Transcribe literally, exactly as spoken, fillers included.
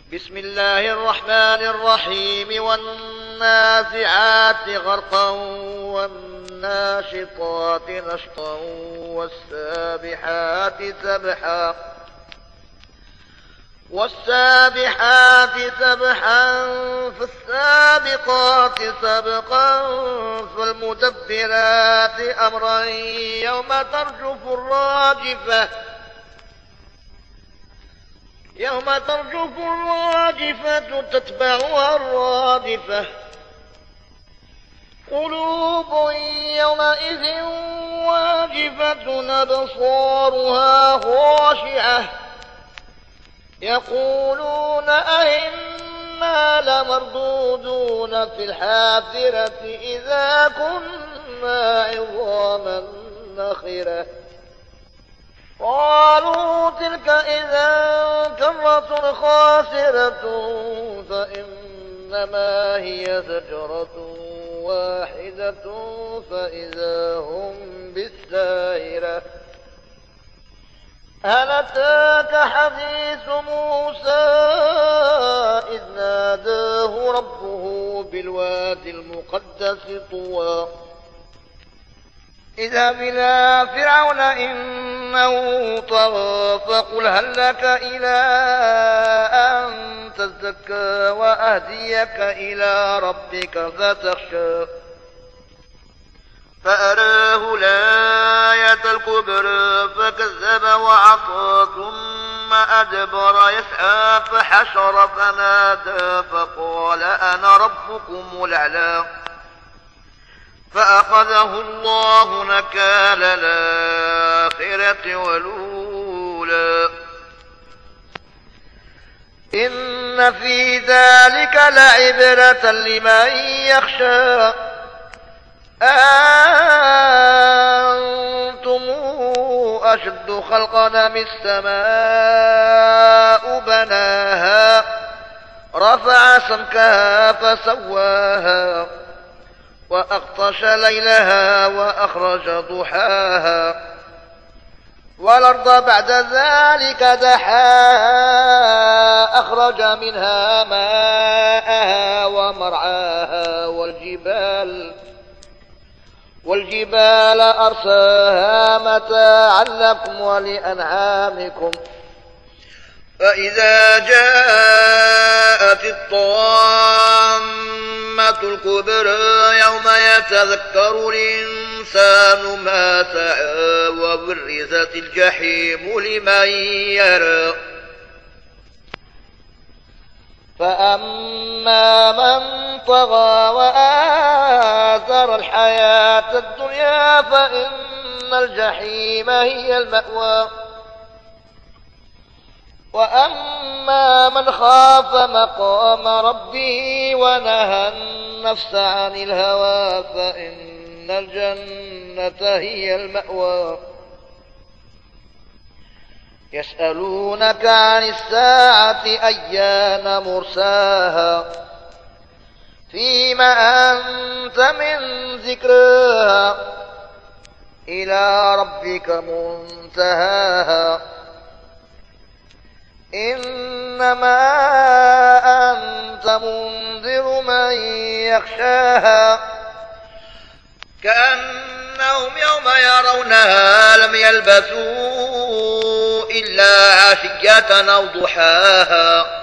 بسم الله الرحمن الرحيم والنازعات غرقا والناشطات نشطا والسابحات سبحا والسابحات سبحا فالسابقات سبقا فالمدبرات أمرا يوم ترجف الراجفة يوم ترجف الراجفة تتبعها الرادفة قلوب يومئذ واجفة أبصارها خاشعة يقولون أئنا لمردودون في الحافرة إذا كنا عظاما نخرة قالوا تلك إذا كرة خاسرة فإنما هي زجرة واحدة فإذا هم بالساهرة هل أتاك حديث موسى إذ ناداه ربه بالوادي المقدس طوى اذهب إلى فرعون إنه طغى فقل هل لك إلى أن تزكى وأهديك إلى ربك فتخشى فأراه الآية الكبرى فكذب وعصى ثم أدبر يسعى فحشر فنادى فقال أنا ربكم الأعلى فأخذه الله نكال الآخرة والأولى إن في ذلك لعبرة لمن يخشى أنتم أشد خلقا أم السماء بناها رفع سمكها فسواها وأغطش ليلها وأخرج ضحاها والأرض بعد ذلك دحاها أخرج منها ماءها ومرعاها والجبال والجبال أرساها متاعا لكم ولأنعامكم فإذا جاءت الطامة الكبرى يوم يتذكر الإنسان ما سعى وبرزت الجحيم لمن يرى فأما من طغى وآثر الحياة الدنيا فإن الجحيم هي المأوى وأما من خاف مقام ربه ونهى النفس عن الهوى فإن الجنة هي المأوى يسألونك عن الساعة أيان مرساها فيما أنت من ذكرها إلى ربك منتهاها إنما أنت منذر من يخشاها كأنهم يوم يرونها لم يلبثوا إلا عشية أو ضحاها